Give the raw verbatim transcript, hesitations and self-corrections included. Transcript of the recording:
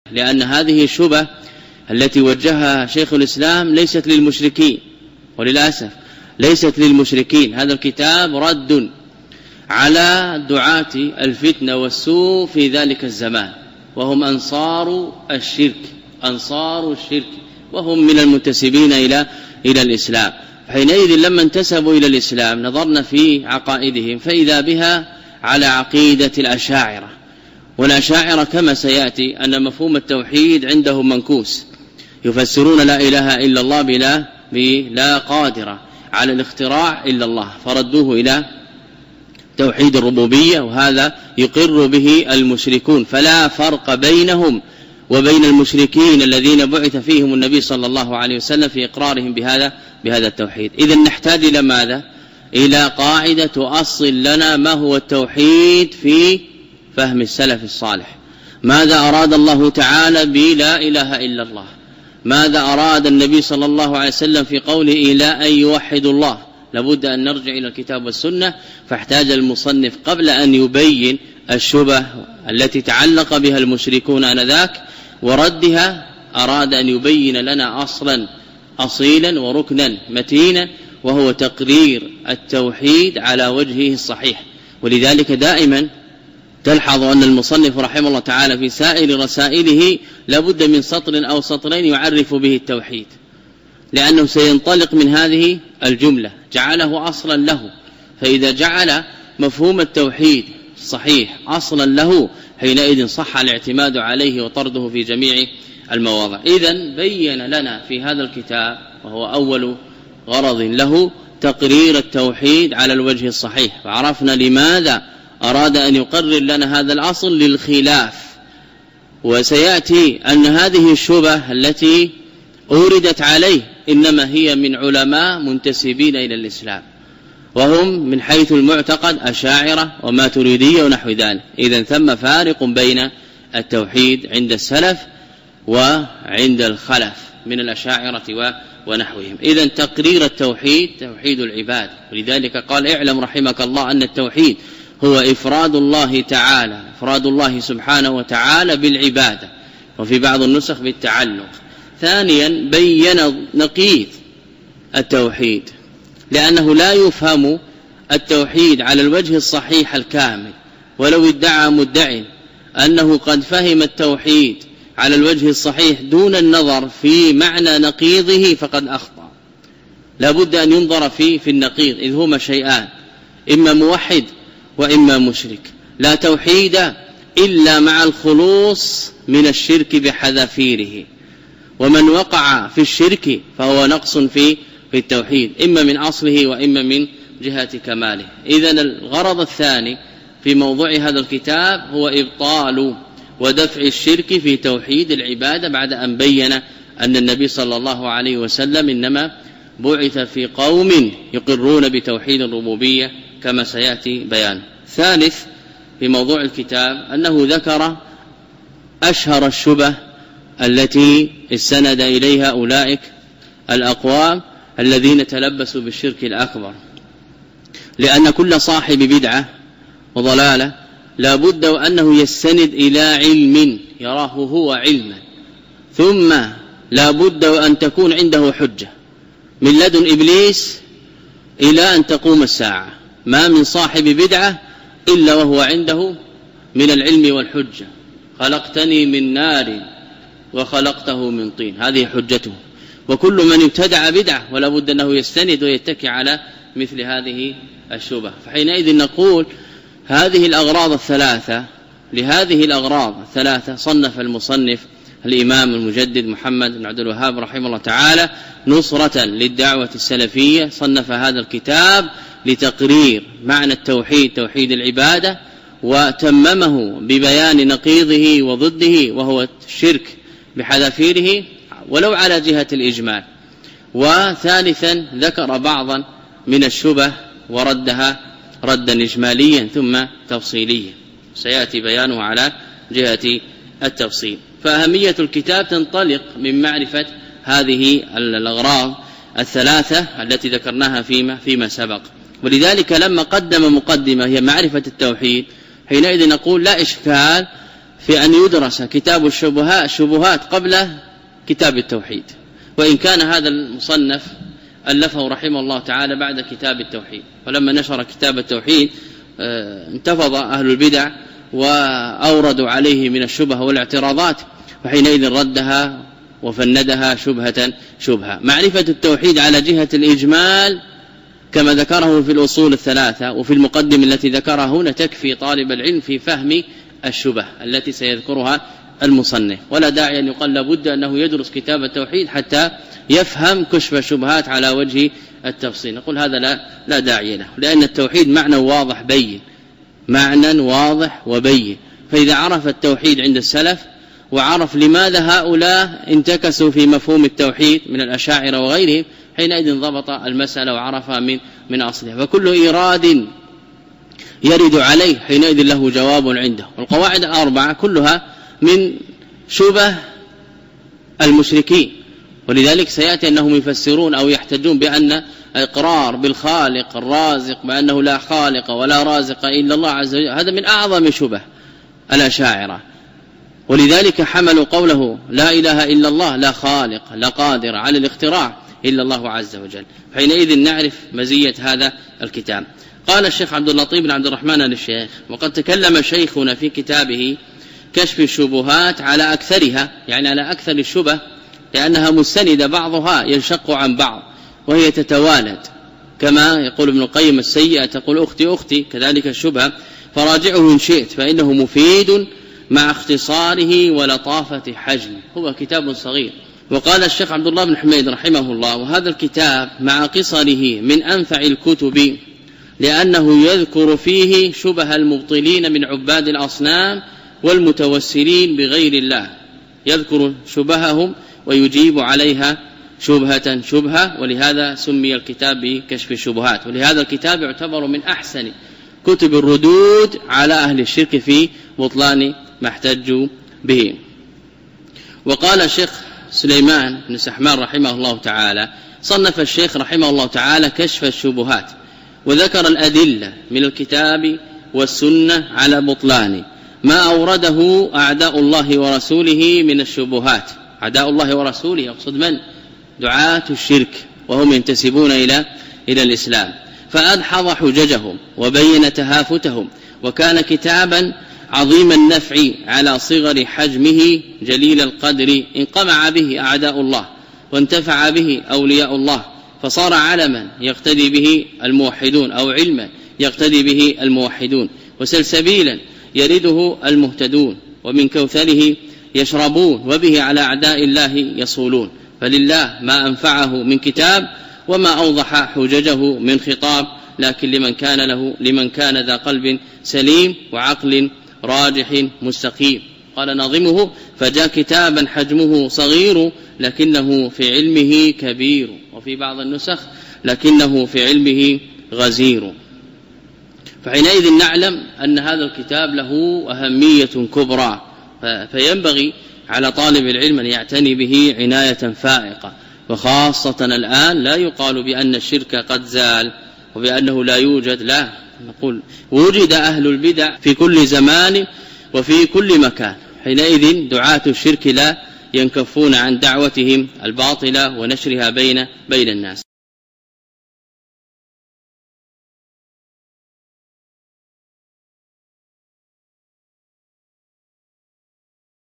لأن هذه الشبهة التي وجهها شيخ الإسلام ليست للمشركين، وللأسف ليست للمشركين. هذا الكتاب رد على دعاة الفتنة والسوء في ذلك الزمان، وهم أنصار الشرك أنصار الشرك وهم من المنتسبين إلى إلى الإسلام. حينئذ لما انتسبوا إلى الإسلام نظرنا في عقائدهم فإذا بها على عقيدة الأشاعرة، والأشاعرة كما سيأتي أن مفهوم التوحيد عندهم منكوس، يفسرون لا إله إلا الله بلا, بلا قادرة على الاختراع إلا الله، فردوه إلى توحيد الربوبية، وهذا يقر به المشركون. فلا فرق بينهم وبين المشركين الذين بعث فيهم النبي صلى الله عليه وسلم في إقرارهم بهذا بهذا التوحيد. إذن نحتاج إلى ماذا؟ إلى قاعدة تؤصل لنا ما هو التوحيد في فهم السلف الصالح. ماذا أراد الله تعالى بلا إله إلا الله؟ ماذا أراد النبي صلى الله عليه وسلم في قوله إلى أن يوحد الله؟ لابد أن نرجع إلى الكتاب والسنة. فاحتاج المصنف قبل أن يبين الشبه التي تعلق بها المشركون آنذاك وردها، أراد أن يبين لنا أصلا أصيلا وركنا متينا، وهو تقرير التوحيد على وجهه الصحيح. ولذلك دائما تلحظ أن المصنف رحمه الله تعالى في سائر رسائله لابد من سطر أو سطرين يعرف به التوحيد، لأنه سينطلق من هذه الجملة، جعله أصلا له. فإذا جعل مفهوم التوحيد صحيح أصلا له حينئذ صح الاعتماد عليه وطرده في جميع المواضع. إذن بين لنا في هذا الكتاب، وهو أول غرض له، تقرير التوحيد على الوجه الصحيح. فعرفنا لماذا أراد أن يقرر لنا هذا الأصل للخلاف. وسيأتي أن هذه الشبهة التي أوردت عليه إنما هي من علماء منتسبين إلى الإسلام، وهم من حيث المعتقد أشاعرة وماتريدية ونحو ذلك. إذن ثم فارق بين التوحيد عند السلف وعند الخلف من الأشاعرة ونحوهم. إذن تقرير التوحيد توحيد العباد. ولذلك قال اعلم رحمك الله أن التوحيد هو إفراد الله تعالى إفراد الله سبحانه وتعالى بالعبادة، وفي بعض النسخ بالتعلق. ثانيا بين نقيض التوحيد، لأنه لا يفهم التوحيد على الوجه الصحيح الكامل، ولو ادعى مدعي أنه قد فهم التوحيد على الوجه الصحيح دون النظر في معنى نقيضه فقد أخطأ. لا بد أن ينظر فيه في النقيض، إذ هما شيئان، إما موحد وإما مشرك. لا توحيد إلا مع الخلوص من الشرك بحذافيره، ومن وقع في الشرك فهو نقص في في التوحيد، إما من أصله وإما من جهة كماله. إذن الغرض الثاني في موضوع هذا الكتاب هو إبطال ودفع الشرك في توحيد العبادة، بعد أن بين أن النبي صلى الله عليه وسلم إنما بعث في قوم يقرون بتوحيد الربوبية كما سيأتي بيان. ثالث في موضوع الكتاب أنه ذكر أشهر الشبه التي استند إليها أولئك الأقوام الذين تلبسوا بالشرك الأكبر، لأن كل صاحب بدعة وضلالة لا بد وأنه يستند إلى علم يراه هو علما، ثم لا بد وأن تكون عنده حجة من لدن إبليس إلى أن تقوم الساعة. ما من صاحب بدعة إلا وهو عنده من العلم والحجة، خلقتني من نار وخلقته من طين، هذه حجته. وكل من ابتدع بدعة ولا بد أنه يستند ويتكي على مثل هذه الشبه. فحينئذ نقول هذه الأغراض الثلاثة لهذه الأغراض الثلاثة صنف المصنف الإمام المجدد محمد بن عبد الوهاب رحمه الله تعالى نصرة للدعوة السلفية، صنف هذا الكتاب لتقرير معنى التوحيد توحيد العبادة، وتممه ببيان نقيضه وضده وهو الشرك بحذافيره ولو على جهة الإجمال. وثالثا ذكر بعضا من الشبه وردها ردا إجماليا ثم تفصيليا، سيأتي بيانه على جهة التفصيل. فأهمية الكتاب تنطلق من معرفة هذه الأغراض الثلاثة التي ذكرناها فيما, فيما سبق. ولذلك لما قدم مقدمة هي معرفة التوحيد، حينئذ نقول لا إشكال في أن يدرس كتاب الشبهات الشبهات قبل كتاب التوحيد، وإن كان هذا المصنف ألفه رحمه الله تعالى بعد كتاب التوحيد، ولما نشر كتاب التوحيد انتفض أهل البدع وأوردوا عليه من الشبه والاعتراضات، فحينئذ ردها وفندها شبهة شبهة. معرفة التوحيد على جهة الإجمال كما ذكره في الأصول الثلاثة وفي المقدم التي ذكرها هنا تكفي طالب العلم في فهم الشبه التي سيذكرها المصنف، ولا داعي أن يقال لابد أنه يدرس كتاب التوحيد حتى يفهم كشف الشبهات على وجه التفصيل. نقول هذا لا, لا داعي له، لأن التوحيد معنى واضح بين، معنى واضح وبين. فإذا عرف التوحيد عند السلف وعرف لماذا هؤلاء انتكسوا في مفهوم التوحيد من الأشاعرة وغيرهم، حينئذ ضبط المسألة وعرفها من من أصلها. فكل إيراد يرد عليه حينئذ له جواب عنده. والقواعد الأربعة كلها من شبه المشركين، ولذلك سيأتي أنهم يفسرون أو يحتجون بأن الإقرار بالخالق الرازق بأنه لا خالق ولا رازق إلا الله عز وجل هذا من أعظم شبه الأشاعرة، ولذلك حملوا قوله لا إله إلا الله لا خالق لا قادر على الاختراع إلا الله عز وجل. حينئذ نعرف مزية هذا الكتاب. قال الشيخ عبد اللطيف بن عبد الرحمن الشيخ: وقد تكلم شيخنا في كتابه كشف الشبهات على أكثرها، يعني على أكثر الشبه، لأنها مستندة بعضها ينشق عن بعض وهي تتوالد، كما يقول ابن القيم السيئة تقول أختي أختي، كذلك الشبهة فراجعه إن شئت فإنه مفيد مع اختصاره ولطافة حجمه. هو كتاب صغير. وقال الشيخ عبد الله بن حميد رحمه الله: وهذا الكتاب مع قصره من أنفع الكتب، لأنه يذكر فيه شبه المبطلين من عباد الأصنام والمتوسلين بغير الله، يذكر شبههم ويجيب عليها شبهة شبهة، ولهذا سمي الكتاب بكشف الشبهات. ولهذا الكتاب يعتبر من أحسن كتب الردود على أهل الشرك في بطلان ما احتجوا به. وقال الشيخ سليمان بن سحمان رحمه الله تعالى: صنف الشيخ رحمه الله تعالى كشف الشبهات، وذكر الأدلة من الكتاب والسنة على بطلان ما أورده أعداء الله ورسوله من الشبهات. أعداء الله ورسوله يقصد من؟ دعاة الشرك، وهم ينتسبون إلى إلى الإسلام، فأدحض حججهم وبين تهافتهم، وكان كتابا عظيم النفع على صغر حجمه جليل القدر، انقمع به أعداء الله وانتفع به أولياء الله، فصار علما يقتدي به الموحدون أو علما يقتدي به الموحدون، وسلسبيلا يرده المهتدون، ومن كوثره يشربون، وبه على أعداء الله يصولون. فلله ما أنفعه من كتاب وما أوضح حججه من خطاب، لكن لمن كان له لمن كان ذا قلب سليم وعقل راجح مستقيم. قال ناظمه: فجاء كتابا حجمه صغير لكنه في علمه كبير، وفي بعض النسخ لكنه في علمه غزير. فحينئذ نعلم أن هذا الكتاب له أهمية كبرى، فينبغي على طالب العلم أن يعتني به عناية فائقة، وخاصة الآن لا يقال بأن الشرك قد زال وبأنه لا يوجد، لا، نقول وجد أهل البدع في كل زمان وفي كل مكان. حينئذ دعاة الشرك لا ينكفون عن دعوتهم الباطلة ونشرها بين بين الناس.